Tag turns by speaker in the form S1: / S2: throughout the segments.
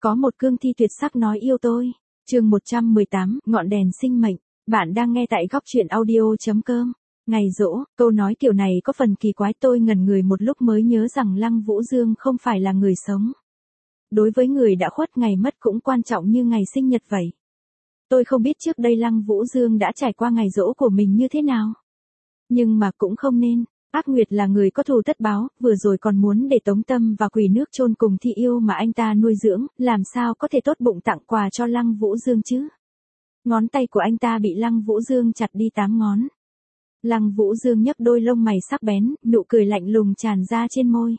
S1: Có một cương thi tuyệt sắc nói yêu tôi. Chương 118, ngọn đèn sinh mệnh. Bạn đang nghe tại góc truyện audio.com. Ngày giỗ, câu nói kiểu này có phần kỳ quái, tôi ngẩn người một lúc mới nhớ rằng Lăng Vũ Dương không phải là người sống. Đối với người đã khuất, ngày mất cũng quan trọng như ngày sinh nhật vậy. Tôi không biết trước đây Lăng Vũ Dương đã trải qua ngày giỗ của mình như thế nào. Nhưng mà cũng không nên. Ác Nguyệt là người có thù tất báo, vừa rồi còn muốn để Tống Tâm và Quỷ Nước chôn cùng Thi Yêu mà anh ta nuôi dưỡng, làm sao có thể tốt bụng tặng quà cho Lăng Vũ Dương chứ? Ngón tay của anh ta bị Lăng Vũ Dương chặt đi 8 ngón. Lăng Vũ Dương nhấc đôi lông mày sắc bén, nụ cười lạnh lùng tràn ra trên môi.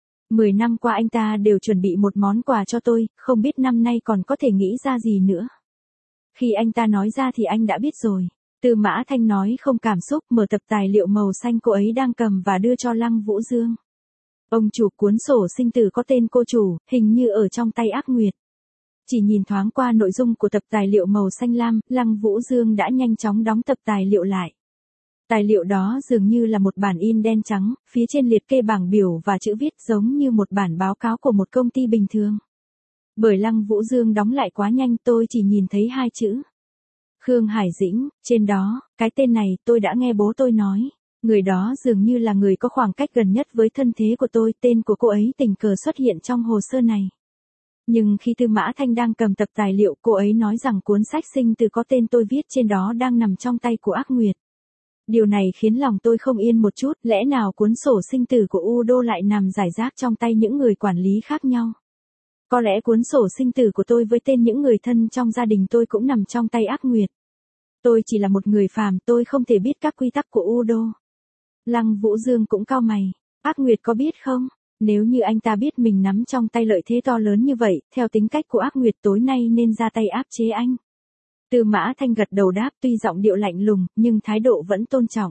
S1: 10 năm qua anh ta đều chuẩn bị một món quà cho tôi, không biết năm nay còn có thể nghĩ ra gì nữa. Khi anh ta nói ra thì anh đã biết rồi. Tư Mã Thanh nói không cảm xúc, mở tập tài liệu màu xanh cô ấy đang cầm và đưa cho Lăng Vũ Dương. Ông chủ, cuốn sổ sinh tử có tên cô chủ, hình như ở trong tay Ác Nguyệt. Chỉ nhìn thoáng qua nội dung của tập tài liệu màu xanh lam, Lăng Vũ Dương đã nhanh chóng đóng tập tài liệu lại. Tài liệu đó dường như là một bản in đen trắng, phía trên liệt kê bảng biểu và chữ viết giống như một bản báo cáo của một công ty bình thường. Bởi Lăng Vũ Dương đóng lại quá nhanh, tôi chỉ nhìn thấy 2 chữ. Khương Hải Dĩnh, trên đó, cái tên này tôi đã nghe bố tôi nói. Người đó dường như là người có khoảng cách gần nhất với thân thế của tôi, tên của cô ấy tình cờ xuất hiện trong hồ sơ này. Nhưng khi Tư Mã Thanh đang cầm tập tài liệu, cô ấy nói rằng cuốn sách sinh tử có tên tôi viết trên đó đang nằm trong tay của Ác Nguyệt. Điều này khiến lòng tôi không yên một chút, lẽ nào cuốn sổ sinh tử của Udo lại nằm rải rác trong tay những người quản lý khác nhau? Có lẽ cuốn sổ sinh tử của tôi với tên những người thân trong gia đình tôi cũng nằm trong tay Ác Nguyệt. Tôi chỉ là một người phàm, tôi không thể biết các quy tắc của Udo. Lăng Vũ Dương cũng cau mày. Ác Nguyệt có biết không? Nếu như anh ta biết mình nắm trong tay lợi thế to lớn như vậy, theo tính cách của Ác Nguyệt tối nay nên ra tay áp chế anh. Tư Mã Thanh gật đầu đáp, tuy giọng điệu lạnh lùng, nhưng thái độ vẫn tôn trọng.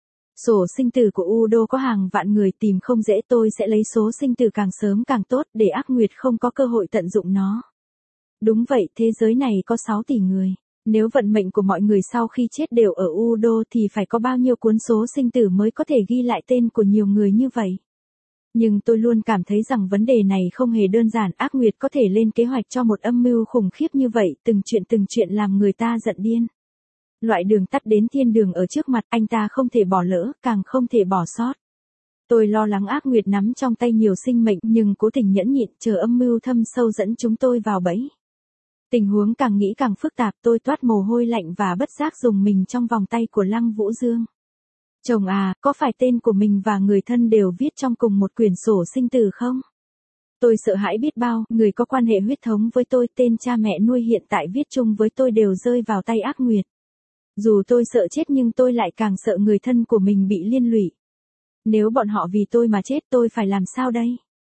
S1: Sổ sinh tử của Udo có hàng vạn người tìm không dễ, tôi sẽ lấy số sinh tử càng sớm càng tốt để Ác Nguyệt không có cơ hội tận dụng nó. Đúng vậy, thế giới này có 6 tỷ người. Nếu vận mệnh của mọi người sau khi chết đều ở Udo thì phải có bao nhiêu cuốn số sinh tử mới có thể ghi lại tên của nhiều người như vậy. Nhưng tôi luôn cảm thấy rằng vấn đề này không hề đơn giản, Ác Nguyệt có thể lên kế hoạch cho một âm mưu khủng khiếp như vậy, từng chuyện làm người ta giận điên. Loại đường tắt đến thiên đường ở trước mặt, anh ta không thể bỏ lỡ, càng không thể bỏ sót. Tôi lo lắng Ác Nguyệt nắm trong tay nhiều sinh mệnh nhưng cố tình nhẫn nhịn chờ âm mưu thâm sâu dẫn chúng tôi vào bẫy. Tình huống càng nghĩ càng phức tạp, tôi toát mồ hôi lạnh và bất giác dùng mình trong vòng tay của Lăng Vũ Dương. Chồng à, có phải tên của mình và người thân đều viết trong cùng một quyển sổ sinh tử không? Tôi sợ hãi biết bao, người có quan hệ huyết thống với tôi, tên cha mẹ nuôi hiện tại viết chung với tôi đều rơi vào tay Ác Nguyệt. Dù tôi sợ chết nhưng tôi lại càng sợ người thân của mình bị liên lụy. Nếu bọn họ vì tôi mà chết, tôi phải làm sao đây?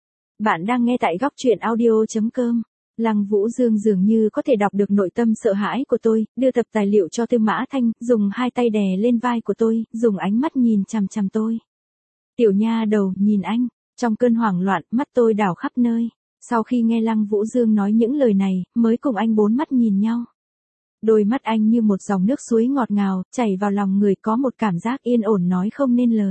S1: Bạn đang nghe tại góc truyện audio.com. Lăng Vũ Dương dường như có thể đọc được nội tâm sợ hãi của tôi, đưa tập tài liệu cho Tư Mã Thanh, dùng 2 tay đè lên vai của tôi, dùng ánh mắt nhìn chằm chằm tôi. Tiểu nha đầu, nhìn anh. Trong cơn hoảng loạn, mắt tôi đảo khắp nơi. Sau khi nghe Lăng Vũ Dương nói những lời này, mới cùng anh 4 mắt nhìn nhau. Đôi mắt anh như một dòng nước suối ngọt ngào, chảy vào lòng người, có một cảm giác yên ổn nói không nên lời.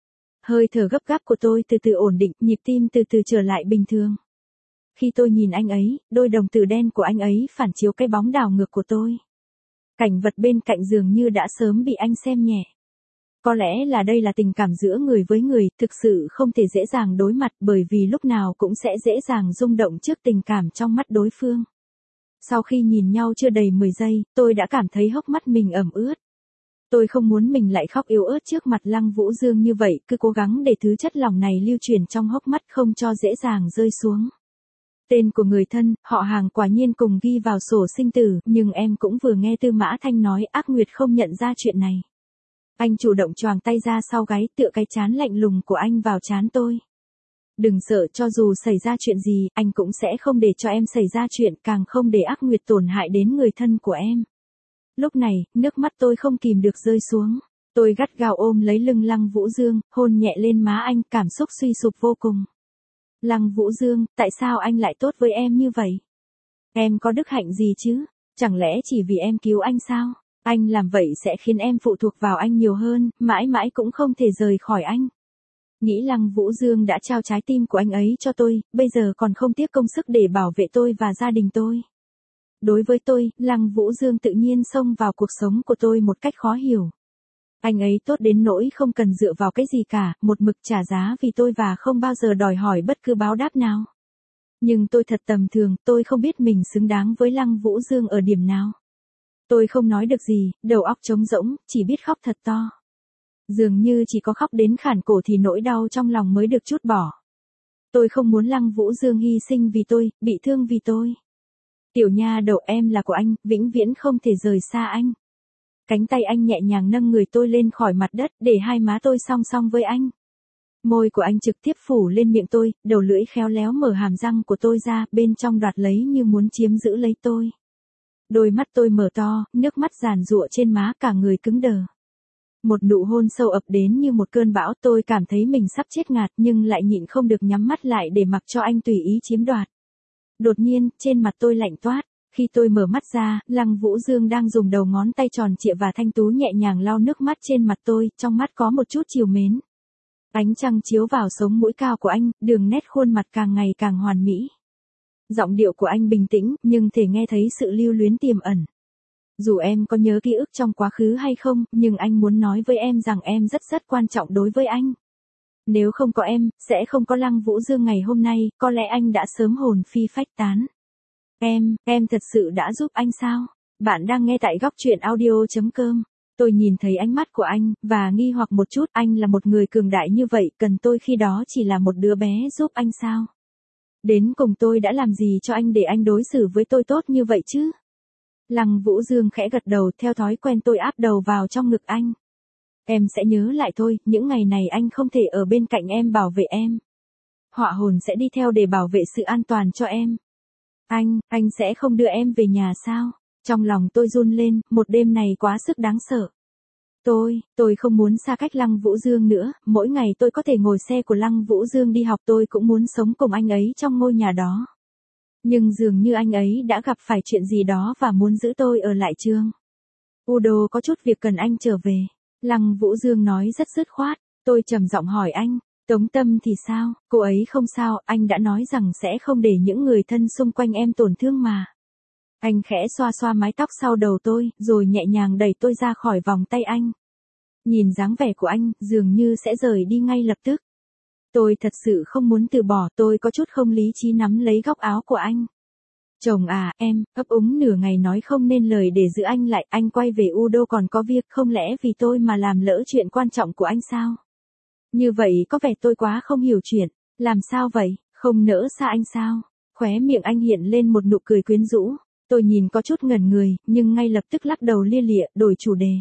S1: Hơi thở gấp gáp của tôi từ từ ổn định, nhịp tim từ từ trở lại bình thường. Khi tôi nhìn anh ấy, đôi đồng tử đen của anh ấy phản chiếu cái bóng đảo ngược của tôi. Cảnh vật bên cạnh dường như đã sớm bị anh xem nhẹ. Có lẽ là đây là tình cảm giữa người với người, thực sự không thể dễ dàng đối mặt bởi vì lúc nào cũng sẽ dễ dàng rung động trước tình cảm trong mắt đối phương. Sau khi nhìn nhau chưa đầy 10 giây, tôi đã cảm thấy hốc mắt mình ẩm ướt. Tôi không muốn mình lại khóc yếu ớt trước mặt Lăng Vũ Dương như vậy, cứ cố gắng để thứ chất lỏng này lưu chuyển trong hốc mắt không cho dễ dàng rơi xuống. Tên của người thân, họ hàng quả nhiên cùng ghi vào sổ sinh tử, nhưng em cũng vừa nghe Tư Mã Thanh nói Ác Nguyệt không nhận ra chuyện này. Anh chủ động choàng tay ra sau gáy, tựa cái trán lạnh lùng của anh vào trán tôi. Đừng sợ, cho dù xảy ra chuyện gì, anh cũng sẽ không để cho em xảy ra chuyện, càng không để Ác Nguyệt tổn hại đến người thân của em. Lúc này, nước mắt tôi không kìm được rơi xuống. Tôi gắt gao ôm lấy lưng Lăng Vũ Dương, hôn nhẹ lên má anh, cảm xúc suy sụp vô cùng. Lăng Vũ Dương, tại sao anh lại tốt với em như vậy? Em có đức hạnh gì chứ? Chẳng lẽ chỉ vì em cứu anh sao? Anh làm vậy sẽ khiến em phụ thuộc vào anh nhiều hơn, mãi mãi cũng không thể rời khỏi anh. Nghĩ Lăng Vũ Dương đã trao trái tim của anh ấy cho tôi, bây giờ còn không tiếc công sức để bảo vệ tôi và gia đình tôi. Đối với tôi, Lăng Vũ Dương tự nhiên xông vào cuộc sống của tôi một cách khó hiểu. Anh ấy tốt đến nỗi không cần dựa vào cái gì cả, một mực trả giá vì tôi và không bao giờ đòi hỏi bất cứ báo đáp nào. Nhưng tôi thật tầm thường, tôi không biết mình xứng đáng với Lăng Vũ Dương ở điểm nào. Tôi không nói được gì, đầu óc trống rỗng, chỉ biết khóc thật to. Dường như chỉ có khóc đến khản cổ thì nỗi đau trong lòng mới được trút bỏ. Tôi không muốn Lăng Vũ Dương hy sinh vì tôi, bị thương vì tôi. Tiểu nha đầu, em là của anh, vĩnh viễn không thể rời xa anh. Cánh tay anh nhẹ nhàng nâng người tôi lên khỏi mặt đất để hai má tôi song song với anh. Môi của anh trực tiếp phủ lên miệng tôi, đầu lưỡi khéo léo mở hàm răng của tôi ra, bên trong đoạt lấy như muốn chiếm giữ lấy tôi. Đôi mắt tôi mở to, nước mắt giàn giụa trên má, cả người cứng đờ. Một nụ hôn sâu ập đến như một cơn bão, tôi cảm thấy mình sắp chết ngạt nhưng lại nhịn không được nhắm mắt lại để mặc cho anh tùy ý chiếm đoạt. Đột nhiên, trên mặt tôi lạnh toát. Khi tôi mở mắt ra, Lăng Vũ Dương đang dùng đầu ngón tay tròn trịa và thanh tú nhẹ nhàng lau nước mắt trên mặt tôi, trong mắt có một chút trìu mến. Ánh trăng chiếu vào sống mũi cao của anh, đường nét khuôn mặt càng ngày càng hoàn mỹ. Giọng điệu của anh bình tĩnh, nhưng thể nghe thấy sự lưu luyến tiềm ẩn. Dù em có nhớ ký ức trong quá khứ hay không, nhưng anh muốn nói với em rằng em rất rất quan trọng đối với anh. Nếu không có em, sẽ không có Lăng Vũ Dương ngày hôm nay, có lẽ anh đã sớm hồn phi phách tán. Em thật sự đã giúp anh sao? Bạn đang nghe tại góc truyện audio.com. Tôi nhìn thấy ánh mắt của anh, và nghi hoặc một chút, anh là một người cường đại như vậy, cần tôi khi đó chỉ là một đứa bé giúp anh sao? Đến cùng tôi đã làm gì cho anh để anh đối xử với tôi tốt như vậy chứ? Lăng Vũ Dương khẽ gật đầu, theo thói quen tôi áp đầu vào trong ngực anh. Em sẽ nhớ lại thôi, những ngày này anh không thể ở bên cạnh em bảo vệ em. Họa hồn sẽ đi theo để bảo vệ sự an toàn cho em. Anh sẽ không đưa em về nhà sao? Trong lòng tôi run lên, một đêm này quá sức đáng sợ. Tôi không muốn xa cách Lăng Vũ Dương nữa, mỗi ngày tôi có thể ngồi xe của Lăng Vũ Dương đi học, tôi cũng muốn sống cùng anh ấy trong ngôi nhà đó. Nhưng dường như anh ấy đã gặp phải chuyện gì đó và muốn giữ tôi ở lại trường. Udo có chút việc cần anh trở về. Lăng Vũ Dương nói rất dứt khoát. Tôi trầm giọng hỏi anh, Tống Tâm thì sao? Cô ấy không sao, anh đã nói rằng sẽ không để những người thân xung quanh em tổn thương mà. Anh khẽ xoa xoa mái tóc sau đầu tôi, rồi nhẹ nhàng đẩy tôi ra khỏi vòng tay anh. Nhìn dáng vẻ của anh, dường như sẽ rời đi ngay lập tức. Tôi thật sự không muốn từ bỏ, tôi có chút không lý trí nắm lấy góc áo của anh. Chồng à, em, ấp úng nửa ngày nói không nên lời để giữ anh lại, anh quay về Udo còn có việc, không lẽ vì tôi mà làm lỡ chuyện quan trọng của anh sao? Như vậy có vẻ tôi quá không hiểu chuyện, làm sao vậy, không nỡ xa anh sao? Khóe miệng anh hiện lên một nụ cười quyến rũ, tôi nhìn có chút ngẩn người, nhưng ngay lập tức lắc đầu lia lịa, đổi chủ đề.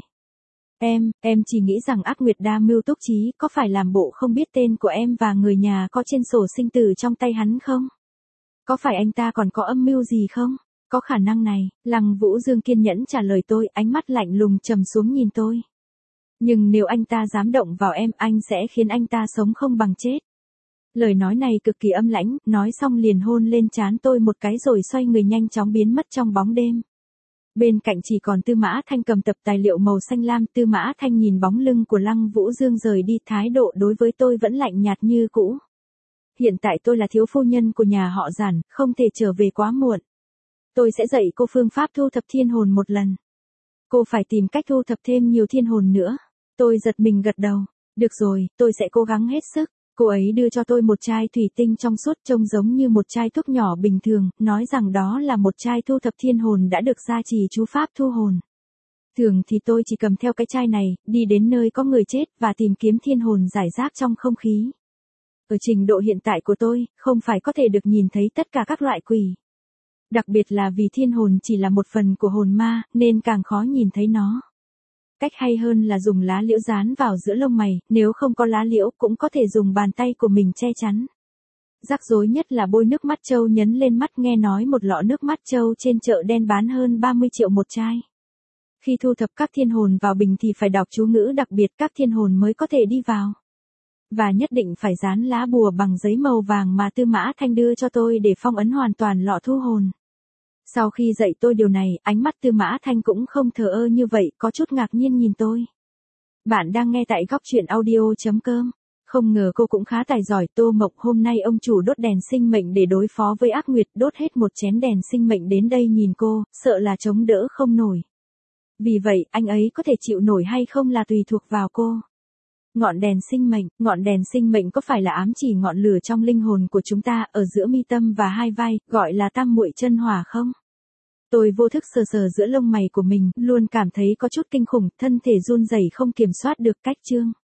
S1: Em chỉ nghĩ rằng Ác Nguyệt đa mưu túc trí, có phải làm bộ không biết tên của em và người nhà có trên sổ sinh tử trong tay hắn không? Có phải anh ta còn có âm mưu gì không? Có khả năng này, Lăng Vũ Dương kiên nhẫn trả lời tôi, ánh mắt lạnh lùng trầm xuống nhìn tôi. Nhưng nếu anh ta dám động vào em, anh sẽ khiến anh ta sống không bằng chết. Lời nói này cực kỳ âm lãnh, nói xong liền hôn lên trán tôi một cái rồi xoay người nhanh chóng biến mất trong bóng đêm. Bên cạnh chỉ còn Tư Mã Thanh cầm tập tài liệu màu xanh lam. Tư Mã Thanh nhìn bóng lưng của Lăng Vũ Dương rời đi, thái độ đối với tôi vẫn lạnh nhạt như cũ. Hiện tại tôi là thiếu phu nhân của nhà họ Giản, không thể trở về quá muộn. Tôi sẽ dạy cô phương pháp thu thập thiên hồn một lần. Cô phải tìm cách thu thập thêm nhiều thiên hồn nữa. Tôi giật mình gật đầu. Được rồi, tôi sẽ cố gắng hết sức. Cô ấy đưa cho tôi một chai thủy tinh trong suốt trông giống như một chai thuốc nhỏ bình thường, nói rằng đó là một chai thu thập thiên hồn đã được gia trì chú pháp thu hồn. Thường thì tôi chỉ cầm theo cái chai này, đi đến nơi có người chết và tìm kiếm thiên hồn rải rác trong không khí. Ở trình độ hiện tại của tôi, không phải có thể được nhìn thấy tất cả các loại quỷ. Đặc biệt là vì thiên hồn chỉ là một phần của hồn ma, nên càng khó nhìn thấy nó. Cách hay hơn là dùng lá liễu dán vào giữa lông mày, nếu không có lá liễu cũng có thể dùng bàn tay của mình che chắn. Rắc rối nhất là bôi nước mắt trâu nhấn lên mắt, nghe nói một lọ nước mắt trâu trên chợ đen bán hơn 30 triệu một chai. Khi thu thập các thiên hồn vào bình thì phải đọc chú ngữ đặc biệt các thiên hồn mới có thể đi vào. Và nhất định phải dán lá bùa bằng giấy màu vàng mà Tư Mã Thanh đưa cho tôi để phong ấn hoàn toàn lọ thu hồn. Sau khi dạy tôi điều này, ánh mắt Tư Mã Thanh cũng không thờ ơ như vậy, có chút ngạc nhiên nhìn tôi. Bạn đang nghe tại góc truyện audio.com. Không ngờ cô cũng khá tài giỏi. Tô Mộc, hôm nay ông chủ đốt đèn sinh mệnh để đối phó với ác nguyệt, đốt hết một chén đèn sinh mệnh đến đây nhìn cô, sợ là chống đỡ không nổi. Vì vậy, anh ấy có thể chịu nổi hay không là tùy thuộc vào cô. Ngọn đèn sinh mệnh có phải là ám chỉ ngọn lửa trong linh hồn của chúng ta, ở giữa mi tâm và hai vai, gọi là tam muội chân hỏa không? Tôi vô thức sờ sờ giữa lông mày của mình, luôn cảm thấy có chút kinh khủng, thân thể run rẩy không kiểm soát được. Cách chương